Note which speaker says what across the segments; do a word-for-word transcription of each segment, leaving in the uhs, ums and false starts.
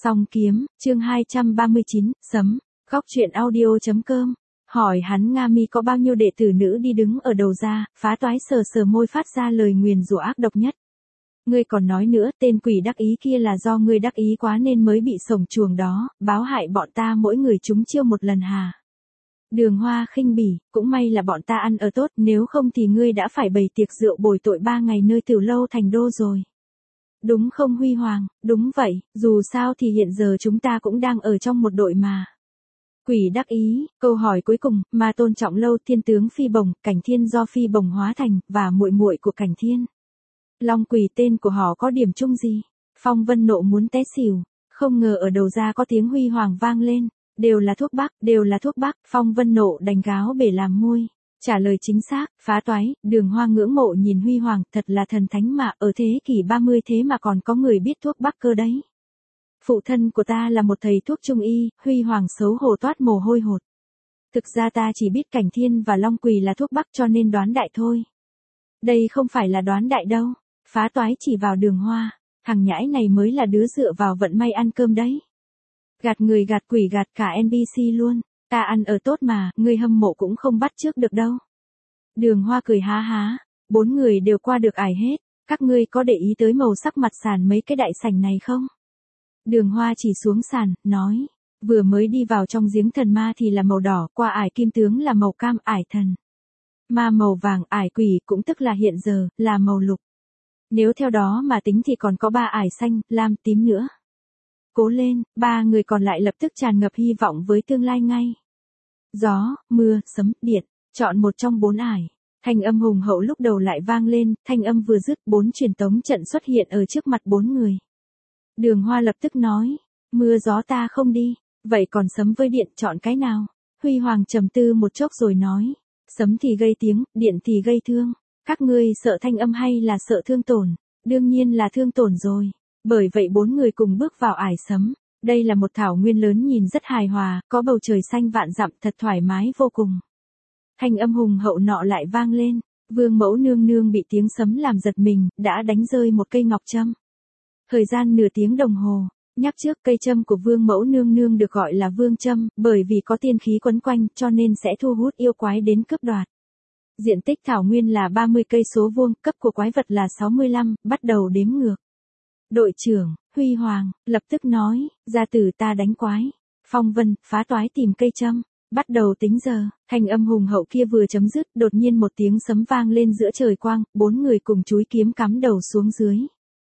Speaker 1: Song kiếm, chương hai trăm ba mươi chín, sấm, góc truyện audio.com. Hỏi hắn Nga Mi có bao nhiêu đệ tử nữ đi đứng ở đầu ra, Phá Toái sờ sờ môi phát ra lời nguyền rủa ác độc nhất. Ngươi còn nói nữa, tên quỷ đắc ý kia là do ngươi đắc ý quá nên mới bị sổng chuồng đó, báo hại bọn ta mỗi người chúng chiêu một lần hà. Đường Hoa khinh bỉ, cũng may là bọn ta ăn ở tốt, nếu không thì ngươi đã phải bày tiệc rượu bồi tội ba ngày nơi Tiểu Lâu thành đô rồi. Đúng không Huy Hoàng, đúng vậy, dù sao thì hiện giờ chúng ta cũng đang ở trong một đội mà. Quỷ đắc ý, câu hỏi cuối cùng, mà tôn trọng lâu thiên tướng Phi Bồng, Cảnh Thiên do Phi Bồng hóa thành, và muội muội của Cảnh Thiên. Long quỷ tên của họ có điểm chung gì? Phong Vân Nộ muốn té xỉu, không ngờ ở đầu ra có tiếng Huy Hoàng vang lên, đều là thuốc bắc, đều là thuốc bắc, Phong Vân Nộ đành gáo bể làm môi. Trả lời chính xác, Phá Toái, Đường Hoa ngưỡng mộ nhìn Huy Hoàng, thật là thần thánh mà, ở thế kỷ ba mươi thế mà còn có người biết thuốc bắc cơ đấy. Phụ thân của ta là một thầy thuốc trung y, Huy Hoàng xấu hổ toát mồ hôi hột. Thực ra ta chỉ biết Cảnh Thiên và Long Quỳ là thuốc bắc cho nên đoán đại thôi. Đây không phải là đoán đại đâu, Phá Toái chỉ vào Đường Hoa, thằng nhãi này mới là đứa dựa vào vận may ăn cơm đấy. Gạt người gạt quỷ gạt cả en pê xê luôn. Ta ăn ở tốt mà, ngươi hâm mộ cũng không bắt trước được đâu. Đường Hoa cười há há, bốn người đều qua được ải hết, các ngươi có để ý tới màu sắc mặt sàn mấy cái đại sảnh này không? Đường Hoa chỉ xuống sàn, nói, vừa mới đi vào trong giếng thần ma thì là màu đỏ, qua ải kim tướng là màu cam, ải thần ma màu vàng, ải quỷ cũng tức là hiện giờ, là màu lục. Nếu theo đó mà tính thì còn có ba ải xanh, lam, tím nữa. Cố lên, ba người còn lại lập tức tràn ngập hy vọng với tương lai ngay. Gió, mưa, sấm, điện, chọn một trong bốn ải. Thanh âm hùng hậu lúc đầu lại vang lên, thanh âm vừa dứt bốn truyền tống trận xuất hiện ở trước mặt bốn người. Đường Hoa lập tức nói, mưa gió ta không đi, vậy còn sấm với điện chọn cái nào? Huy Hoàng trầm tư một chốc rồi nói, sấm thì gây tiếng, điện thì gây thương. Các ngươi sợ thanh âm hay là sợ thương tổn? Đương nhiên là thương tổn rồi. Bởi vậy bốn người cùng bước vào ải sấm. Đây là một thảo nguyên lớn nhìn rất hài hòa, có bầu trời xanh vạn dặm thật thoải mái vô cùng. Thanh âm hùng hậu nọ lại vang lên, Vương Mẫu nương nương bị tiếng sấm làm giật mình, đã đánh rơi một cây ngọc trâm. Thời gian nửa tiếng đồng hồ, nhắc trước cây trâm của Vương Mẫu nương nương được gọi là Vương Trâm, bởi vì có tiên khí quấn quanh cho nên sẽ thu hút yêu quái đến cướp đoạt. Diện tích thảo nguyên là ba mươi cây số vuông, cấp của quái vật là sáu mươi lăm, bắt đầu đếm ngược. Đội trưởng, Huy Hoàng, lập tức nói, gia tử ta đánh quái. Phong Vân, Phá Toái tìm cây trâm, bắt đầu tính giờ. Thanh âm hùng hậu kia vừa chấm dứt, đột nhiên một tiếng sấm vang lên giữa trời quang, bốn người cùng chúi kiếm cắm đầu xuống dưới.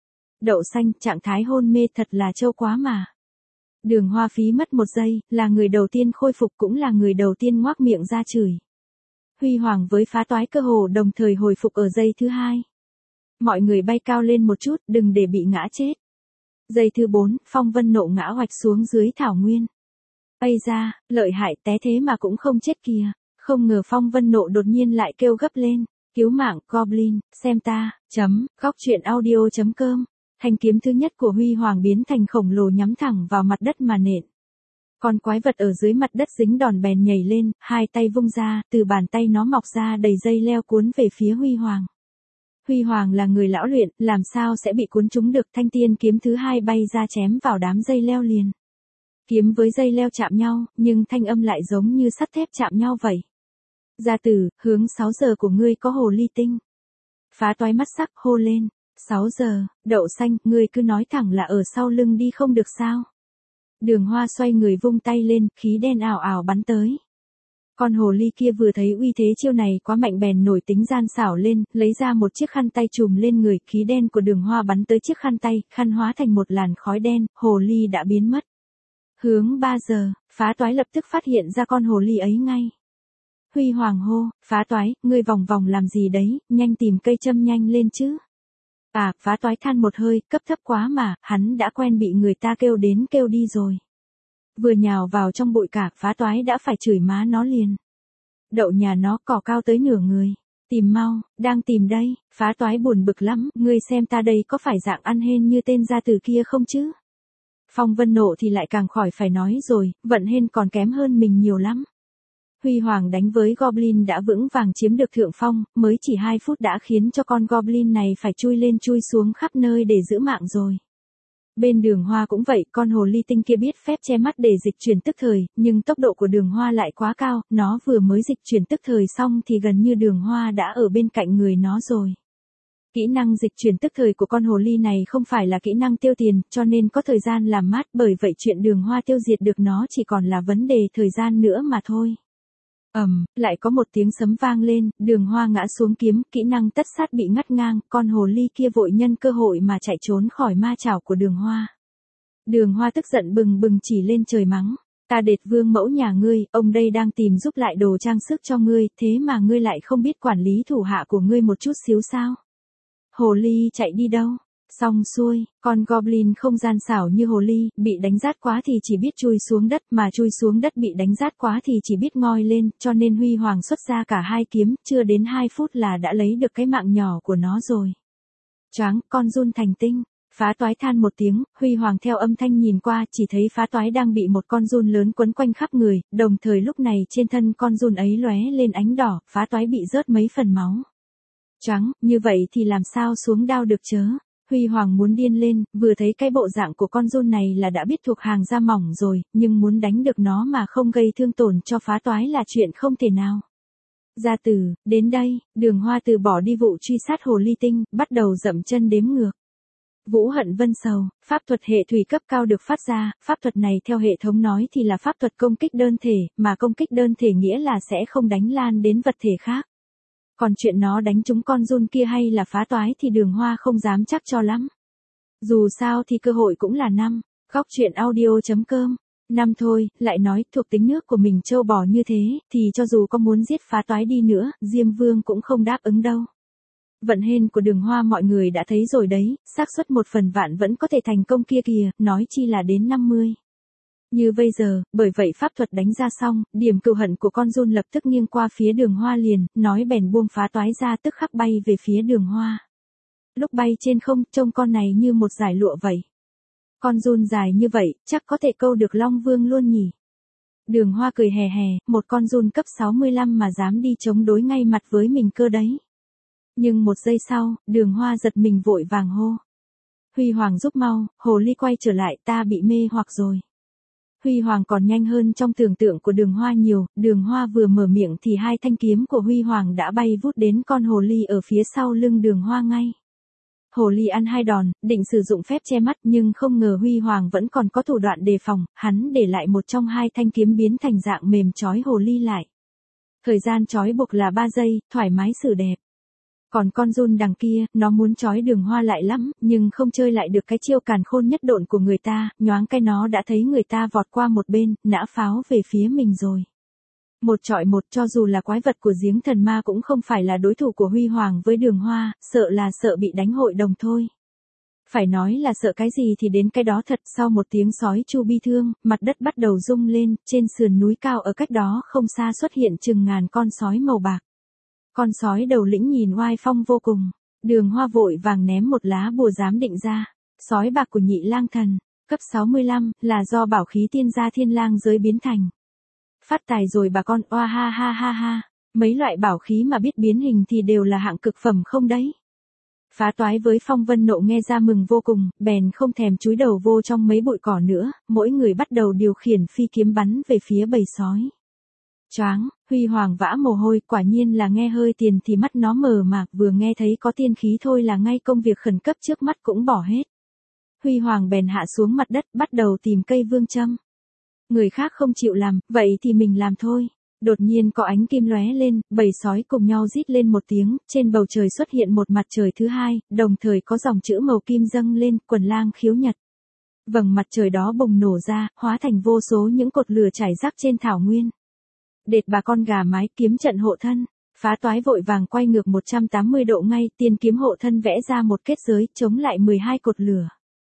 Speaker 1: Đậu xanh, trạng thái hôn mê thật là trâu quá mà. Đường Hoa phí mất một giây, là người đầu tiên khôi phục cũng là người đầu tiên ngoác miệng ra chửi. Huy Hoàng với Phá Toái cơ hồ đồng thời hồi phục ở giây thứ hai. Mọi người bay cao lên một chút, đừng để bị ngã chết. Giây thứ bốn, Phong Vân Nộ ngã hoạch xuống dưới thảo nguyên. Ây da, lợi hại té thế mà cũng không chết kìa. Không ngờ Phong Vân Nộ đột nhiên lại kêu gấp lên. Cứu mạng, Goblin, xem ta, chấm, góc truyện audio.com. Thanh kiếm thứ nhất của Huy Hoàng biến thành khổng lồ nhắm thẳng vào mặt đất mà nện. Con quái vật ở dưới mặt đất dính đòn bèn nhảy lên, hai tay vung ra, từ bàn tay nó mọc ra đầy dây leo cuốn về phía Huy Hoàng. Huy Hoàng là người lão luyện, làm sao sẽ bị cuốn trúng được, thanh tiên kiếm thứ hai bay ra chém vào đám dây leo liền. Kiếm với dây leo chạm nhau, nhưng thanh âm lại giống như sắt thép chạm nhau vậy. Gia tử, hướng sáu giờ của ngươi có hồ ly tinh. Phá Toái mắt sắc hô lên, sáu giờ, đậu xanh, ngươi cứ nói thẳng là ở sau lưng đi không được sao. Đường Hoa xoay người vung tay lên, khí đen ảo ảo bắn tới. Con hồ ly kia vừa thấy uy thế chiêu này quá mạnh bèn nổi tính gian xảo lên, lấy ra một chiếc khăn tay trùm lên người, khí đen của Đường Hoa bắn tới chiếc khăn tay, khăn hóa thành một làn khói đen, hồ ly đã biến mất. Hướng ba giờ, Phá Toái lập tức phát hiện ra con hồ ly ấy ngay. Huy Hoàng hô, Phá Toái, ngươi vòng vòng làm gì đấy, nhanh tìm cây châm nhanh lên chứ. À, Phá Toái than một hơi, cấp thấp quá mà, hắn đã quen bị người ta kêu đến kêu đi rồi. Vừa nhào vào trong bụi cỏ, Phá Toái đã phải chửi má nó liền. Đậu nhà nó cỏ cao tới nửa người. Tìm mau, đang tìm đây. Phá Toái buồn bực lắm, ngươi xem ta đây có phải dạng ăn hên như tên gia tử kia không chứ? Phong Vân Nộ thì lại càng khỏi phải nói rồi, vận hên còn kém hơn mình nhiều lắm. Huy Hoàng đánh với Goblin đã vững vàng chiếm được thượng phong, mới chỉ hai phút đã khiến cho con Goblin này phải chui lên chui xuống khắp nơi để giữ mạng rồi. Bên Đường Hoa cũng vậy, con hồ ly tinh kia biết phép che mắt để dịch chuyển tức thời, nhưng tốc độ của Đường Hoa lại quá cao, nó vừa mới dịch chuyển tức thời xong thì gần như Đường Hoa đã ở bên cạnh người nó rồi. Kỹ năng dịch chuyển tức thời của con hồ ly này không phải là kỹ năng tiêu tiền, cho nên có thời gian làm mát, bởi vậy chuyện Đường Hoa tiêu diệt được nó chỉ còn là vấn đề thời gian nữa mà thôi. Ầm, um, lại có một tiếng sấm vang lên, Đường Hoa ngã xuống kiếm, kỹ năng tất sát bị ngắt ngang, con hồ ly kia vội nhân cơ hội mà chạy trốn khỏi ma chảo của Đường Hoa. Đường Hoa tức giận bừng bừng chỉ lên trời mắng, ta Đệt Vương mẫu nhà ngươi, ông đây đang tìm giúp lại đồ trang sức cho ngươi, thế mà ngươi lại không biết quản lý thủ hạ của ngươi một chút xíu sao? Hồ ly chạy đi đâu? Xong xuôi, con goblin không gian xảo như hồ ly, bị đánh rát quá thì chỉ biết chui xuống đất, mà chui xuống đất bị đánh rát quá thì chỉ biết ngoi lên, cho nên Huy Hoàng xuất ra cả hai kiếm, chưa đến hai phút là đã lấy được cái mạng nhỏ của nó rồi. Choáng, con run thành tinh. Phá Toái than một tiếng, Huy Hoàng theo âm thanh nhìn qua, chỉ thấy Phá Toái đang bị một con giun lớn quấn quanh khắp người, đồng thời lúc này trên thân con giun ấy lóe lên ánh đỏ, Phá Toái bị rớt mấy phần máu. Choáng, như vậy thì làm sao xuống đao được chớ? Huy Hoàng muốn điên lên, vừa thấy cái bộ dạng của con giun này là đã biết thuộc hàng da mỏng rồi, nhưng muốn đánh được nó mà không gây thương tổn cho Phá Toái là chuyện không thể nào. Gia Tử, đến đây, Đường Hoa từ bỏ đi vụ truy sát hồ ly tinh, bắt đầu dậm chân đếm ngược. Vũ Hận Vân Sầu, pháp thuật hệ thủy cấp cao được phát ra, pháp thuật này theo hệ thống nói thì là pháp thuật công kích đơn thể, mà công kích đơn thể nghĩa là sẽ không đánh lan đến vật thể khác. Còn chuyện nó đánh trúng con giun kia hay là Phá Toái thì Đường Hoa không dám chắc cho lắm. Dù sao thì cơ hội cũng là năm. Góc truyện audio chấm com. Năm thôi, lại nói thuộc tính nước của mình trâu bò như thế, thì cho dù có muốn giết Phá Toái đi nữa, Diêm Vương cũng không đáp ứng đâu. Vận hên của Đường Hoa mọi người đã thấy rồi đấy, xác suất một phần vạn vẫn có thể thành công kia kìa, nói chi là đến năm mươi. Như bây giờ, bởi vậy pháp thuật đánh ra xong, điểm cừu hận của con giun lập tức nghiêng qua phía Đường Hoa liền, nói bèn buông Phá Toái ra tức khắc bay về phía Đường Hoa. Lúc bay trên không, trông con này như một dải lụa vậy. Con giun dài như vậy, chắc có thể câu được Long Vương luôn nhỉ. Đường Hoa cười hè hè, một con giun cấp sáu mươi lăm mà dám đi chống đối ngay mặt với mình cơ đấy. Nhưng một giây sau, Đường Hoa giật mình vội vàng hô. Huy Hoàng giúp mau, hồ ly quay trở lại, ta bị mê hoặc rồi. Huy Hoàng còn nhanh hơn trong tưởng tượng của Đường Hoa nhiều, Đường Hoa vừa mở miệng thì hai thanh kiếm của Huy Hoàng đã bay vút đến con hồ ly ở phía sau lưng Đường Hoa ngay. Hồ ly ăn hai đòn, định sử dụng phép che mắt nhưng không ngờ Huy Hoàng vẫn còn có thủ đoạn đề phòng, hắn để lại một trong hai thanh kiếm biến thành dạng mềm trói hồ ly lại. Thời gian trói buộc là ba giây, thoải mái xử đẹp. Còn con giun đằng kia, nó muốn trói Đường Hoa lại lắm, nhưng không chơi lại được cái chiêu càn khôn nhất độn của người ta, nhoáng cái nó đã thấy người ta vọt qua một bên, nã pháo về phía mình rồi. Một trọi một, cho dù là quái vật của giếng thần ma cũng không phải là đối thủ của Huy Hoàng với Đường Hoa, sợ là sợ bị đánh hội đồng thôi. Phải nói là sợ cái gì thì đến cái đó thật. Sau một tiếng sói chu bi thương, mặt đất bắt đầu rung lên, trên sườn núi cao ở cách đó không xa xuất hiện chừng ngàn con sói màu bạc. Con sói đầu lĩnh nhìn oai phong vô cùng. Đường Hoa vội vàng ném một lá bùa giám định ra. Sói bạc của Nhị Lang Thần, cấp sáu mươi lăm, là do bảo khí tiên gia thiên lang giới biến thành. Phát tài rồi bà con, oa ha ha ha ha. Mấy loại bảo khí mà biết biến hình thì đều là hạng cực phẩm không đấy. Phá Toái với Phong Vân Nộ nghe ra mừng vô cùng, bèn không thèm chúi đầu vô trong mấy bụi cỏ nữa, mỗi người bắt đầu điều khiển phi kiếm bắn về phía bầy sói. Choáng, Huy Hoàng vã mồ hôi, quả nhiên là nghe hơi tiền thì mắt nó mờ mạc, vừa nghe thấy có tiên khí thôi là ngay công việc khẩn cấp trước mắt cũng bỏ hết. Huy Hoàng bèn hạ xuống mặt đất, bắt đầu tìm cây vương châm. Người khác không chịu làm, vậy thì mình làm thôi. Đột nhiên có ánh kim lóe lên, bầy sói cùng nhau rít lên một tiếng, trên bầu trời xuất hiện một mặt trời thứ hai, đồng thời có dòng chữ màu kim dâng lên, Quần Lang Khiếu Nhật. Vầng mặt trời đó bùng nổ ra, hóa thành vô số những cột lửa trải rác trên thảo nguyên. Đệt bà con gà mái, kiếm trận hộ thân. Phá Toái vội vàng quay ngược một trăm tám mươi độ ngay, tiên kiếm hộ thân vẽ ra một kết giới, chống lại mười hai cột lửa.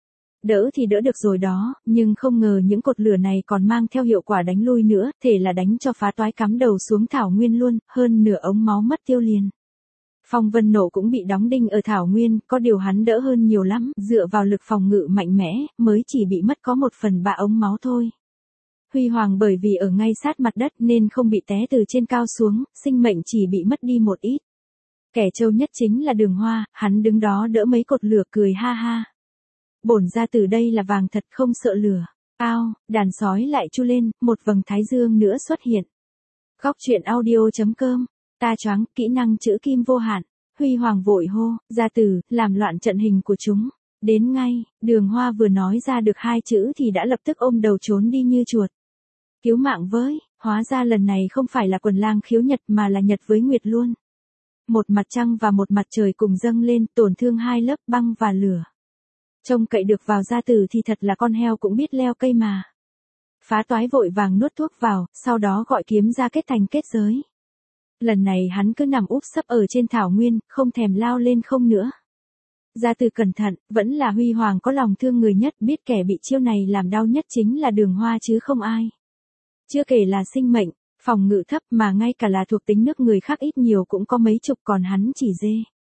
Speaker 1: Đỡ thì đỡ được rồi đó, nhưng không ngờ những cột lửa này còn mang theo hiệu quả đánh lui nữa, thể là đánh cho Phá Toái cắm đầu xuống thảo nguyên luôn, hơn nửa ống máu mất tiêu liền. Phong Vân Nộ cũng bị đóng đinh ở thảo nguyên, có điều hắn đỡ hơn nhiều lắm, dựa vào lực phòng ngự mạnh mẽ, mới chỉ bị mất có một phần ba ống máu thôi. Huy Hoàng bởi vì ở ngay sát mặt đất nên không bị té từ trên cao xuống, sinh mệnh chỉ bị mất đi một ít. Kẻ trâu nhất chính là Đường Hoa, hắn đứng đó đỡ mấy cột lửa cười ha ha. Bổn gia tử đây là vàng thật không sợ lửa. Ao, đàn sói lại chu lên, một vầng thái dương nữa xuất hiện. Góc truyện audio.com, ta choáng, kỹ năng chữ kim vô hạn. Huy Hoàng vội hô, gia tử, làm loạn trận hình của chúng. Đến ngay, Đường Hoa vừa nói ra được hai chữ thì đã lập tức ôm đầu trốn đi như chuột. Cứu mạng với, hóa ra lần này không phải là quần lang khiếu nhật mà là nhật với nguyệt luôn. Một mặt trăng và một mặt trời cùng dâng lên, tổn thương hai lớp băng và lửa. Trông cậy được vào gia tử thì thật là con heo cũng biết leo cây mà. Phá toái vội vàng nuốt thuốc vào, sau đó gọi kiếm ra kết thành kết giới. Lần này hắn cứ nằm úp sấp ở trên thảo nguyên, không thèm lao lên không nữa. Gia tử cẩn thận, vẫn là Huy Hoàng có lòng thương người nhất, biết kẻ bị chiêu này làm đau nhất chính là Đường Hoa chứ không ai. Chưa kể là sinh mệnh, phòng ngự thấp mà ngay cả là thuộc tính nước người khác ít nhiều cũng có mấy chục, còn hắn chỉ dê.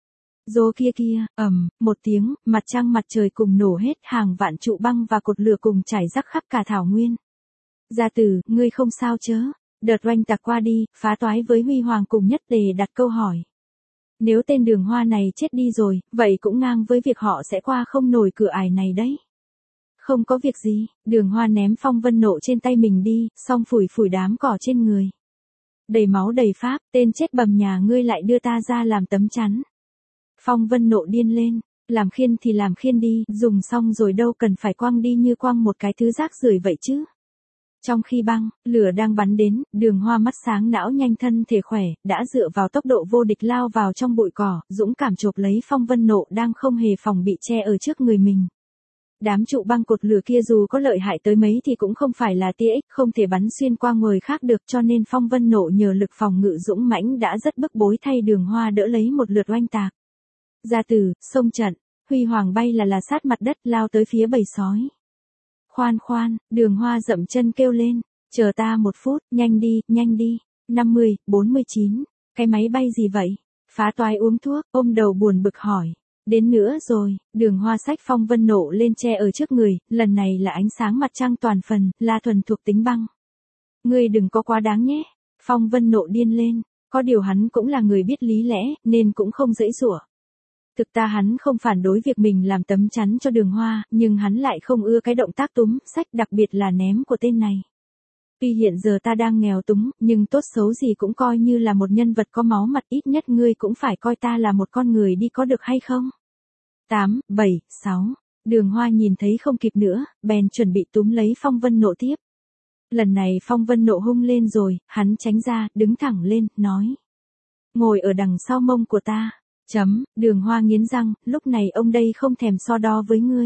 Speaker 1: Rô kia kia, ầm, một tiếng, mặt trăng mặt trời cùng nổ hết, hàng vạn trụ băng và cột lửa cùng trải rác khắp cả thảo nguyên. Gia tử, ngươi không sao chớ? Đợt oanh tạc qua đi, Phá Toái với Huy Hoàng cùng nhất tề đặt câu hỏi. Nếu tên Đường Hoa này chết đi rồi, vậy cũng ngang với việc họ sẽ qua không nổi cửa ải này đấy. Không có việc gì, Đường Hoa ném phong vân nộ trên tay mình đi, xong phủi phủi đám cỏ trên người. Đầy máu đầy pháp, tên chết bầm nhà ngươi lại đưa ta ra làm tấm chắn. Phong vân nộ điên lên, làm khiên thì làm khiên đi, dùng xong rồi đâu cần phải quăng đi như quăng một cái thứ rác rưởi vậy chứ. Trong khi băng, lửa đang bắn đến, Đường Hoa mắt sáng não nhanh thân thể khỏe, đã dựa vào tốc độ vô địch lao vào trong bụi cỏ, dũng cảm chộp lấy phong vân nộ đang không hề phòng bị che ở trước người mình. Đám trụ băng cột lửa kia dù có lợi hại tới mấy thì cũng không phải là tia X, không thể bắn xuyên qua người khác được, cho nên phong vân nộ nhờ lực phòng ngự dũng mãnh đã rất bức bối thay Đường Hoa đỡ lấy một lượt oanh tạc. Gia tử, xông trận, Huy Hoàng bay là là sát mặt đất lao tới phía bầy sói. Khoan khoan, Đường Hoa dậm chân kêu lên, chờ ta một phút, nhanh đi, nhanh đi, năm mươi, bốn mươi chín, cái máy bay gì vậy? Phá Toái uống thuốc, ôm đầu buồn bực hỏi. Đến nữa rồi, Đường Hoa xách phong vân nộ lên che ở trước người, lần này là ánh sáng mặt trăng toàn phần, là thuần thuộc tính băng. Ngươi đừng có quá đáng nhé. Phong vân nộ điên lên, có điều hắn cũng là người biết lý lẽ, nên cũng không dãy dụa. Thực ta hắn không phản đối việc mình làm tấm chắn cho Đường Hoa, nhưng hắn lại không ưa cái động tác túm, xách đặc biệt là ném của tên này. Tuy hiện giờ ta đang nghèo túng, nhưng tốt xấu gì cũng coi như là một nhân vật có máu mặt, ít nhất ngươi cũng phải coi ta là một con người đi có được hay không? tám, bảy, sáu, Đường Hoa nhìn thấy không kịp nữa, bèn chuẩn bị túm lấy phong vân nộ tiếp. Lần này phong vân nộ hung lên rồi, hắn tránh ra, đứng thẳng lên, nói. Ngồi ở đằng sau mông của ta. Chấm, Đường Hoa nghiến răng, lúc này ông đây không thèm so đo với ngươi.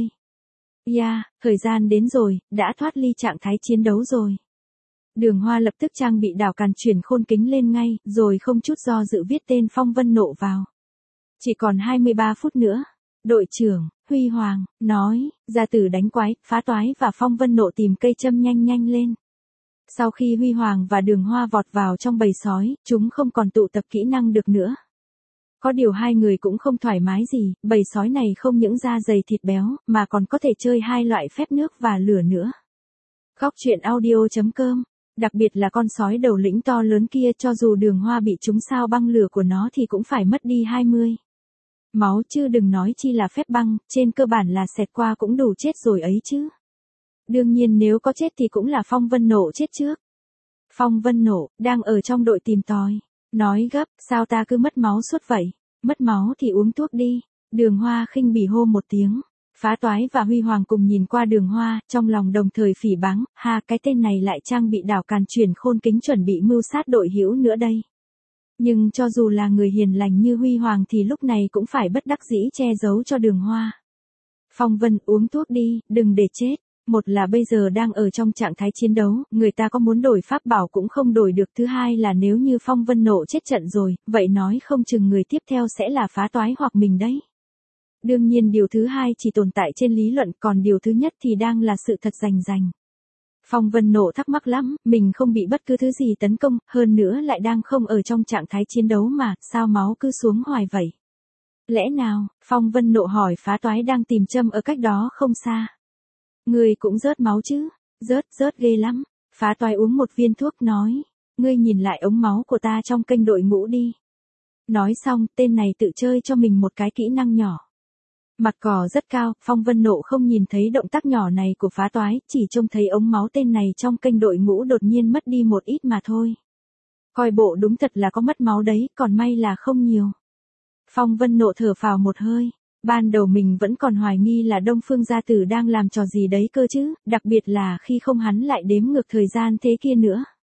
Speaker 1: Ya, yeah, thời gian đến rồi, đã thoát ly trạng thái chiến đấu rồi. Đường Hoa lập tức trang bị đảo càn chuyển khôn kính lên ngay, rồi không chút do dự viết tên phong vân nộ vào. Chỉ còn hai mươi ba phút nữa. Đội trưởng, Huy Hoàng, nói, gia tử đánh quái, Phá Toái và phong vân nộ tìm cây châm nhanh nhanh lên. Sau khi Huy Hoàng và Đường Hoa vọt vào trong bầy sói, chúng không còn tụ tập kỹ năng được nữa. Có điều hai người cũng không thoải mái gì, bầy sói này không những da dày thịt béo, mà còn có thể chơi hai loại phép nước và lửa nữa. Góc truyện audio.com, đặc biệt là con sói đầu lĩnh to lớn kia, cho dù Đường Hoa bị trúng sao băng lửa của nó thì cũng phải mất đi hai mươi. Máu chứ đừng nói chi là phép băng, trên cơ bản là xẹt qua cũng đủ chết rồi ấy chứ. Đương nhiên nếu có chết thì cũng là phong vân nộ chết trước. Phong vân nộ, đang ở trong đội tìm tòi. Nói gấp, sao ta cứ mất máu suốt vậy? Mất máu thì uống thuốc đi. Đường Hoa khinh bỉ hô một tiếng. Phá Toái và Huy Hoàng cùng nhìn qua Đường Hoa, trong lòng đồng thời phỉ báng, ha, cái tên này lại trang bị đảo càn chuyển khôn kính chuẩn bị mưu sát đội hữu nữa đây. Nhưng cho dù là người hiền lành như Huy Hoàng thì lúc này cũng phải bất đắc dĩ che giấu cho Đường Hoa. Phong Vân, uống thuốc đi, đừng để chết. Một là bây giờ đang ở trong trạng thái chiến đấu, người ta có muốn đổi pháp bảo cũng không đổi được. Thứ hai là nếu như Phong Vân nộ chết trận rồi, vậy nói không chừng người tiếp theo sẽ là Phá Toái hoặc mình đấy. Đương nhiên điều thứ hai chỉ tồn tại trên lý luận, còn điều thứ nhất thì đang là sự thật rành rành. Phong Vân nộ thắc mắc lắm, mình không bị bất cứ thứ gì tấn công, hơn nữa lại đang không ở trong trạng thái chiến đấu mà, sao máu cứ xuống hoài vậy? Lẽ nào? Phong Vân nộ hỏi Phá Toái đang tìm châm ở cách đó không xa. Ngươi cũng rớt máu chứ? Rớt, rớt ghê lắm. Phá Toái uống một viên thuốc nói. Ngươi nhìn lại ống máu của ta trong kênh đội ngũ đi. Nói xong, tên này tự chơi cho mình một cái kỹ năng nhỏ. Mặt cỏ rất cao, Phong Vân Nộ không nhìn thấy động tác nhỏ này của phá toái, chỉ trông thấy ống máu tên này trong kênh đội ngũ đột nhiên mất đi một ít mà thôi. Coi bộ đúng thật là có mất máu đấy, còn may là không nhiều. Phong Vân Nộ thở phào một hơi. Ban đầu mình vẫn còn hoài nghi là Đông Phương gia tử đang làm trò gì đấy cơ chứ, đặc biệt là khi không hắn lại đếm ngược thời gian thế kia nữa.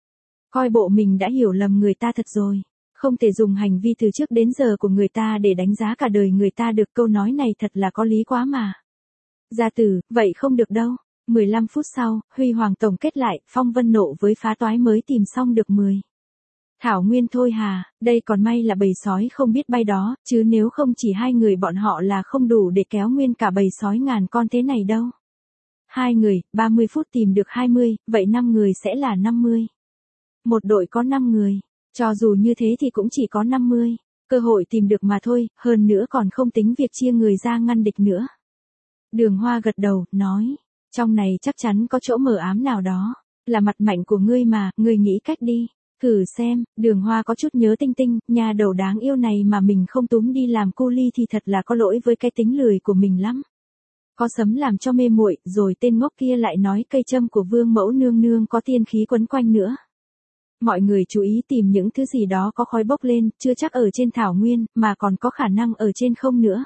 Speaker 1: Coi bộ mình đã hiểu lầm người ta thật rồi. Không thể dùng hành vi từ trước đến giờ của người ta để đánh giá cả đời người ta được, câu nói này thật là có lý quá mà. Gia tử, vậy không được đâu. mười lăm phút sau, Huy Hoàng tổng kết lại, Phong Vân Nộ với phá toái mới tìm xong được mười. Thảo nguyên thôi hà, đây còn may là bầy sói không biết bay đó, chứ nếu không chỉ hai người bọn họ là không đủ để kéo nguyên cả bầy sói ngàn con thế này đâu. Hai người, ba mươi phút tìm được hai mươi, vậy năm người sẽ là năm mươi. Một đội có năm người, cho dù như thế thì cũng chỉ có năm mươi. Cơ hội tìm được mà thôi, hơn nữa còn không tính việc chia người ra ngăn địch nữa. Đường Hoa gật đầu, nói, trong này chắc chắn có chỗ mờ ám nào đó, là mặt mạnh của ngươi mà, ngươi nghĩ cách đi. Thử xem, Đường Hoa có chút nhớ Tinh Tinh, nhà đầu đáng yêu này mà mình không túm đi làm cu ly thì thật là có lỗi với cái tính lười của mình lắm. Có sấm làm cho mê muội, rồi tên ngốc kia lại nói cây châm của Vương Mẫu nương nương có tiên khí quấn quanh nữa. Mọi người chú ý tìm những thứ gì đó có khói bốc lên, chưa chắc ở trên thảo nguyên, mà còn có khả năng ở trên không nữa.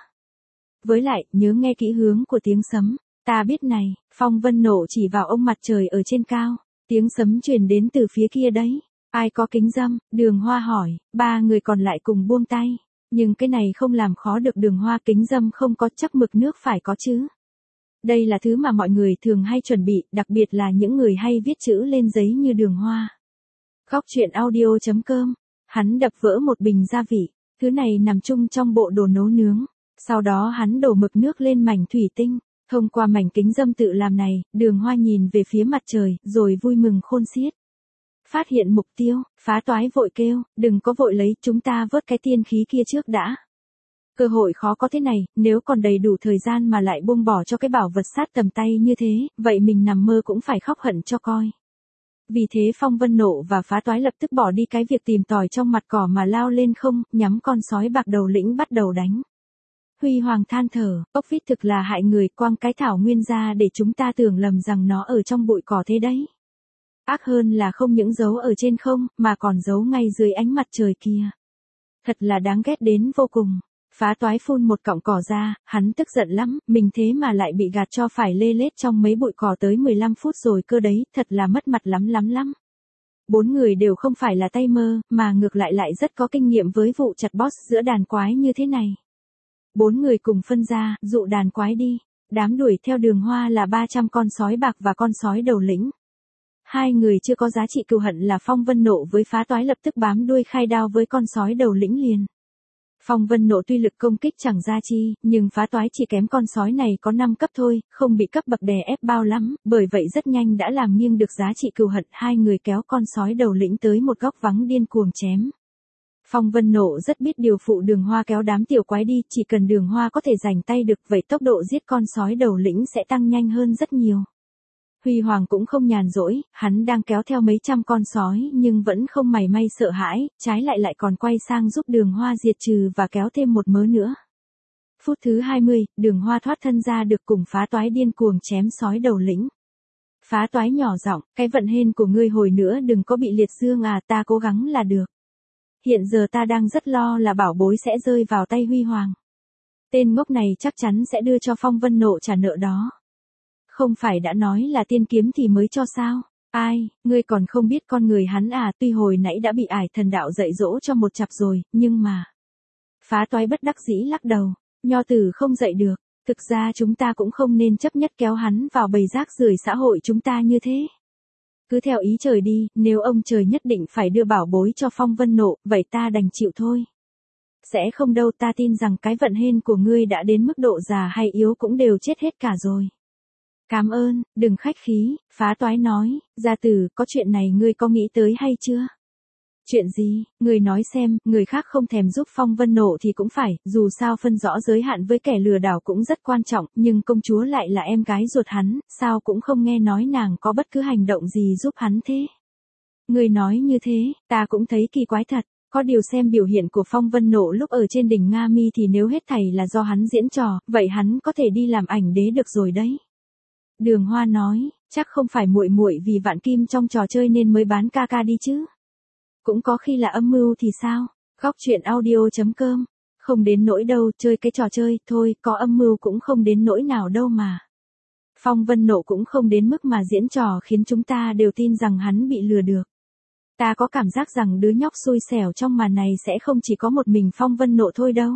Speaker 1: Với lại, nhớ nghe kỹ hướng của tiếng sấm, ta biết này, Phong Vân Nộ chỉ vào ông mặt trời ở trên cao, tiếng sấm truyền đến từ phía kia đấy. Ai có kính râm? Đường Hoa hỏi, ba người còn lại cùng buông tay. Nhưng cái này không làm khó được Đường Hoa, kính râm không có chắc mực nước phải có chứ. Đây là thứ mà mọi người thường hay chuẩn bị, đặc biệt là những người hay viết chữ lên giấy như Đường Hoa. Góc truyện audio chấm com, hắn đập vỡ một bình gia vị, thứ này nằm chung trong bộ đồ nấu nướng. Sau đó hắn đổ mực nước lên mảnh thủy tinh, thông qua mảnh kính râm tự làm này, Đường Hoa nhìn về phía mặt trời, rồi vui mừng khôn xiết. Phát hiện mục tiêu, phá toái vội kêu, đừng có vội lấy, chúng ta vớt cái tiên khí kia trước đã. Cơ hội khó có thế này, nếu còn đầy đủ thời gian mà lại buông bỏ cho cái bảo vật sát tầm tay như thế, vậy mình nằm mơ cũng phải khóc hận cho coi. Vì thế Phong Vân Nộ và phá toái lập tức bỏ đi cái việc tìm tòi trong mặt cỏ mà lao lên không, nhắm con sói bạc đầu lĩnh bắt đầu đánh. Huy Hoàng than thở, ốc vít thực là hại người, quăng cái thảo nguyên ra để chúng ta tưởng lầm rằng nó ở trong bụi cỏ thế đấy. Ác hơn là không những giấu ở trên không, mà còn giấu ngay dưới ánh mặt trời kia. Thật là đáng ghét đến vô cùng. Phá toái phun một cọng cỏ ra, hắn tức giận lắm, mình thế mà lại bị gạt cho phải lê lết trong mấy bụi cỏ tới mười lăm phút rồi cơ đấy, thật là mất mặt lắm lắm lắm. Bốn người đều không phải là tay mơ, mà ngược lại lại rất có kinh nghiệm với vụ chặt boss giữa đàn quái như thế này. Bốn người cùng phân ra, dụ đàn quái đi. Đám đuổi theo Đường Hoa là ba trăm con sói bạc và con sói đầu lĩnh. Hai người chưa có giá trị cừu hận là Phong Vân Nộ với phá toái lập tức bám đuôi khai đao với con sói đầu lĩnh liền. Phong Vân Nộ tuy lực công kích chẳng ra chi, nhưng phá toái chỉ kém con sói này có năm cấp thôi, không bị cấp bậc đè ép bao lắm, bởi vậy rất nhanh đã làm nghiêng được giá trị cừu hận. Hai người kéo con sói đầu lĩnh tới một góc vắng điên cuồng chém. Phong Vân Nộ rất biết điều phụ Đường Hoa kéo đám tiểu quái đi, chỉ cần Đường Hoa có thể giành tay được vậy tốc độ giết con sói đầu lĩnh sẽ tăng nhanh hơn rất nhiều. Huy Hoàng cũng không nhàn rỗi, hắn đang kéo theo mấy trăm con sói nhưng vẫn không mảy may sợ hãi, trái lại lại còn quay sang giúp Đường Hoa diệt trừ và kéo thêm một mớ nữa. Phút thứ hai mươi, Đường Hoa thoát thân ra được cùng phá toái điên cuồng chém sói đầu lĩnh. Phá toái nhỏ giọng, cái vận hên của ngươi hồi nữa đừng có bị liệt dương à, ta cố gắng là được. Hiện giờ ta đang rất lo là bảo bối sẽ rơi vào tay Huy Hoàng. Tên ngốc này chắc chắn sẽ đưa cho Phong Vân Nộ trả nợ đó. Không phải đã nói là tiên kiếm thì mới cho sao? Ai, ngươi còn không biết con người hắn à, tuy hồi nãy đã bị ải thần đạo dạy dỗ cho một chặp rồi, nhưng mà... Phá toái bất đắc dĩ lắc đầu, nho tử không dạy được, thực ra chúng ta cũng không nên chấp nhất kéo hắn vào bầy rác rưởi xã hội chúng ta như thế. Cứ theo ý trời đi, nếu ông trời nhất định phải đưa bảo bối cho Phong Vân Nộ, vậy ta đành chịu thôi. Sẽ không đâu, ta tin rằng cái vận hên của ngươi đã đến mức độ già hay yếu cũng đều chết hết cả rồi. Cảm ơn, đừng khách khí, phá toái nói, gia tử, có chuyện này ngươi có nghĩ tới hay chưa? Chuyện gì, ngươi nói xem, người khác không thèm giúp Phong Vân Nộ thì cũng phải, dù sao phân rõ giới hạn với kẻ lừa đảo cũng rất quan trọng, nhưng công chúa lại là em gái ruột hắn, sao cũng không nghe nói nàng có bất cứ hành động gì giúp hắn thế. Ngươi nói như thế, ta cũng thấy kỳ quái thật, Có điều xem biểu hiện của Phong Vân Nộ lúc ở trên đỉnh Nga Mi thì nếu hết thảy là do hắn diễn trò, vậy hắn có thể đi làm ảnh đế được rồi đấy. Đường Hoa nói, chắc không phải muội muội vì vạn kim trong trò chơi nên mới bán ca ca đi chứ. Cũng có khi là âm mưu thì sao? Góc truyện audio chấm com. Không đến nỗi đâu, chơi cái trò chơi, thôi, có âm mưu cũng không đến nỗi nào đâu mà. Phong Vân Nộ cũng không đến mức mà diễn trò khiến chúng ta đều tin rằng hắn bị lừa được. Ta có cảm giác rằng đứa nhóc xui xẻo trong màn này sẽ không chỉ có một mình Phong Vân Nộ thôi đâu.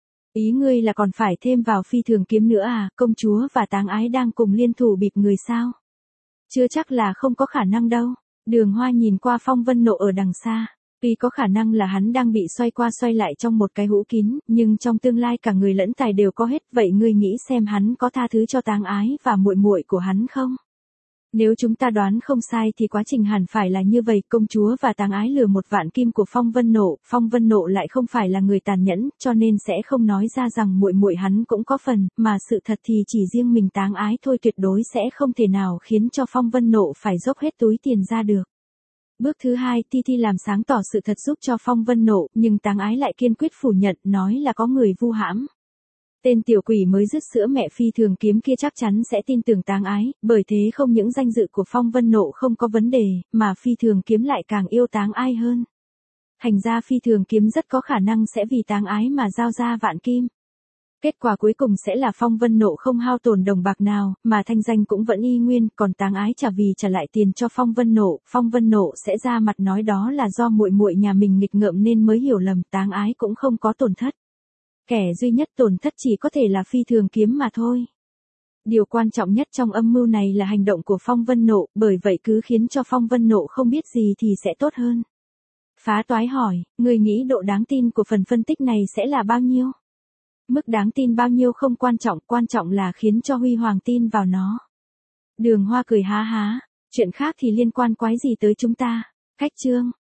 Speaker 1: Ý ngươi là còn phải thêm vào Phi Thường Kiếm nữa à, công chúa và Táng Ái đang cùng liên thủ bịp người sao? Chưa chắc là không có khả năng đâu. Đường Hoa nhìn qua Phong Vân Nộ ở đằng xa. Tuy có khả năng là hắn đang bị xoay qua xoay lại trong một cái hũ kín, nhưng trong tương lai cả người lẫn tài đều có hết, vậy ngươi nghĩ xem hắn có tha thứ cho Táng Ái và muội muội của hắn không? Nếu chúng ta đoán không sai thì quá trình hẳn phải là như vậy, công chúa và Táng Ái lừa một vạn kim của Phong Vân Nộ, Phong Vân Nộ lại không phải là người tàn nhẫn, cho nên sẽ không nói ra rằng muội muội hắn cũng có phần, mà sự thật thì chỉ riêng mình Táng Ái thôi, tuyệt đối sẽ không thể nào khiến cho Phong Vân Nộ phải dốc hết túi tiền ra được. Bước thứ hai, Ti Ti làm sáng tỏ sự thật giúp cho Phong Vân Nộ, nhưng Táng Ái lại kiên quyết phủ nhận, nói là có người vu hãm. Tên tiểu quỷ mới dứt sữa mẹ Phi Thường Kiếm kia chắc chắn sẽ tin tưởng Táng Ái, bởi thế không những danh dự của Phong Vân Nộ không có vấn đề, mà Phi Thường Kiếm lại càng yêu Táng Ái hơn. Thành ra Phi Thường Kiếm rất có khả năng sẽ vì Táng Ái mà giao ra vạn kim. Kết quả cuối cùng sẽ là Phong Vân Nộ không hao tổn đồng bạc nào, mà thanh danh cũng vẫn y nguyên, còn Táng Ái trả vì trả lại tiền cho Phong Vân Nộ, Phong Vân Nộ sẽ ra mặt nói đó là do muội muội nhà mình nghịch ngợm nên mới hiểu lầm, Táng Ái cũng không có tổn thất. Kẻ duy nhất tổn thất chỉ có thể là Phi Thường Kiếm mà thôi. Điều quan trọng nhất trong âm mưu này là hành động của Phong Vân Nộ, bởi vậy cứ khiến cho Phong Vân Nộ không biết gì thì sẽ tốt hơn. Phá Toái hỏi, người nghĩ độ đáng tin của phần phân tích này sẽ là bao nhiêu? Mức đáng tin bao nhiêu không quan trọng, quan trọng là khiến cho Huy Hoàng tin vào nó. Đường Hoa cười há há, chuyện khác thì liên quan quái gì tới chúng ta. Khách chương.